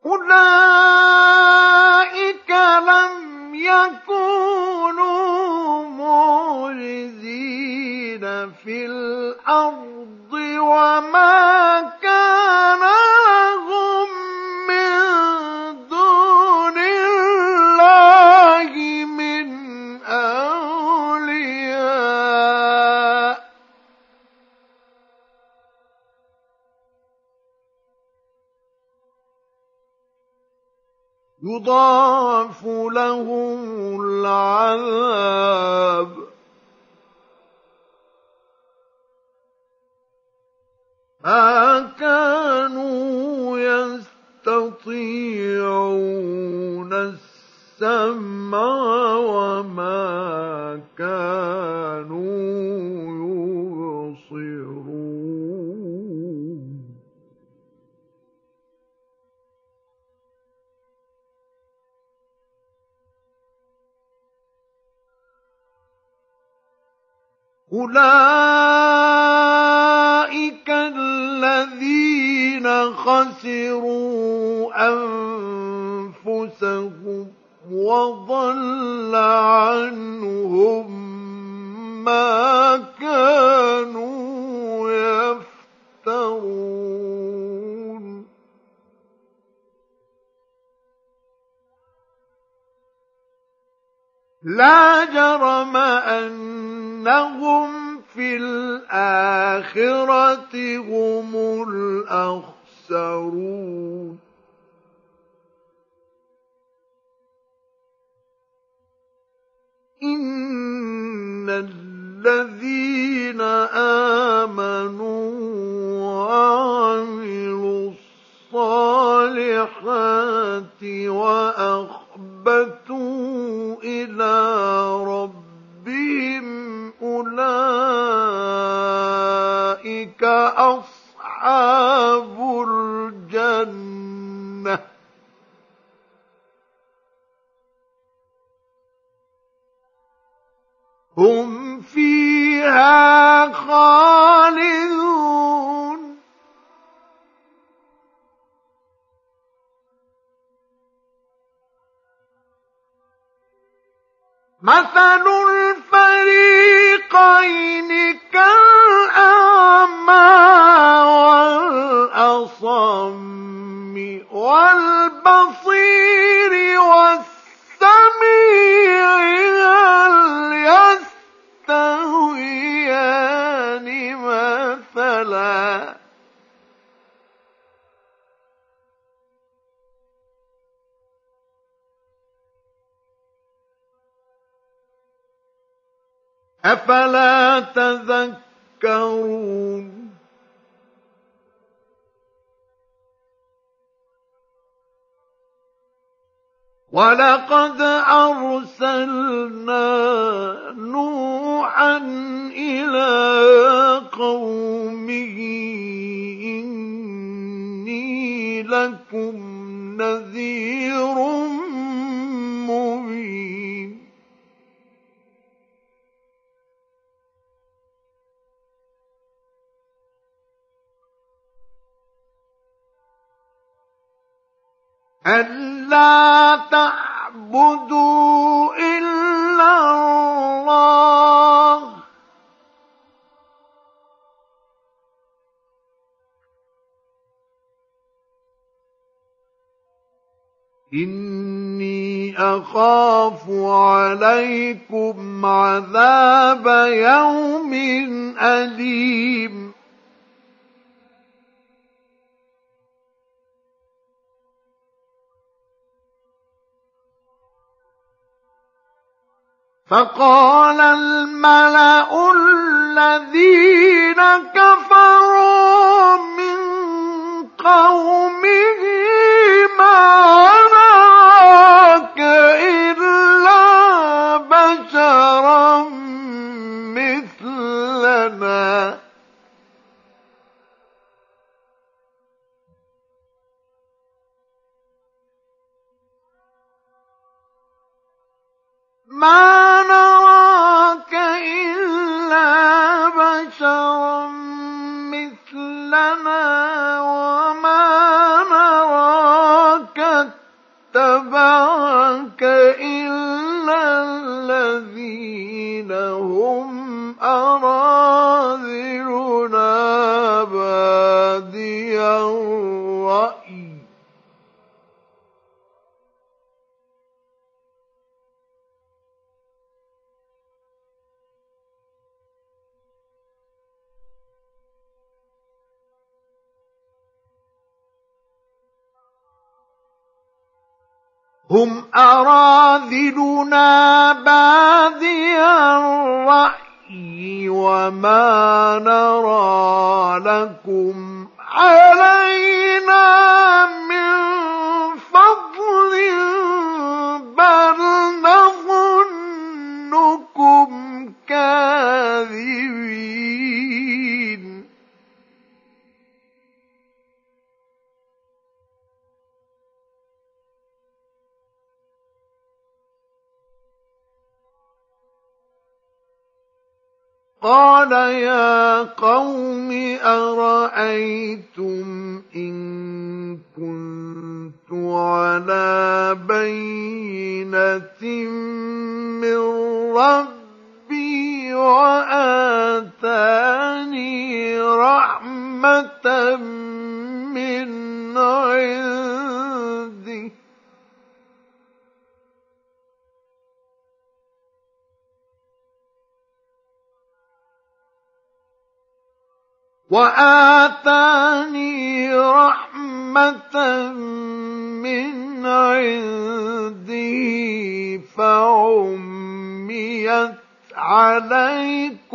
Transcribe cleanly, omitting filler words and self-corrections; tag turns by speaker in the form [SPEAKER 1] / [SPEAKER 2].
[SPEAKER 1] أولئك لم يكونوا معجزين في الأرض وما كان لهم من دون الله من أولياء يضاعف لهم العذاب ما كانوا يستطيعون السمع وما كانوا يبصرون أولئك الذين خسروا أنفسهم وضل عنهم ما كانوا يفترون لا جرم أنهم في الآخرة هم الأخسرون إن الذين آمنوا وعملوا الصالحات وأخبتوا إلى ربهم أولئك أصحاب الجنة هم فيها خالدون مثل الفريقين كالأعمى والأصم والبصير والسميع هل يستويان مثلا أفلا تذكرون ولقد أرسلنا نوحا إلى قومه إني لكم نذير مبين ألا تعبدوا إلا الله إني أخاف عليكم عذاب يوم أليم فقال الملأ الذين كفروا من قومه ما نراك إلا بشرا مثلنا ما نراك إلا بشرا مثلنا وما نراك الرأي هم أراذلنا بادي الرأي وما نرى لكم علينا من فضل بل نظنكم كاذبين قال يا قوم أرأيتم إن كنت على بينة من ربي وآتاني رحمة من عنده فعميت عليكم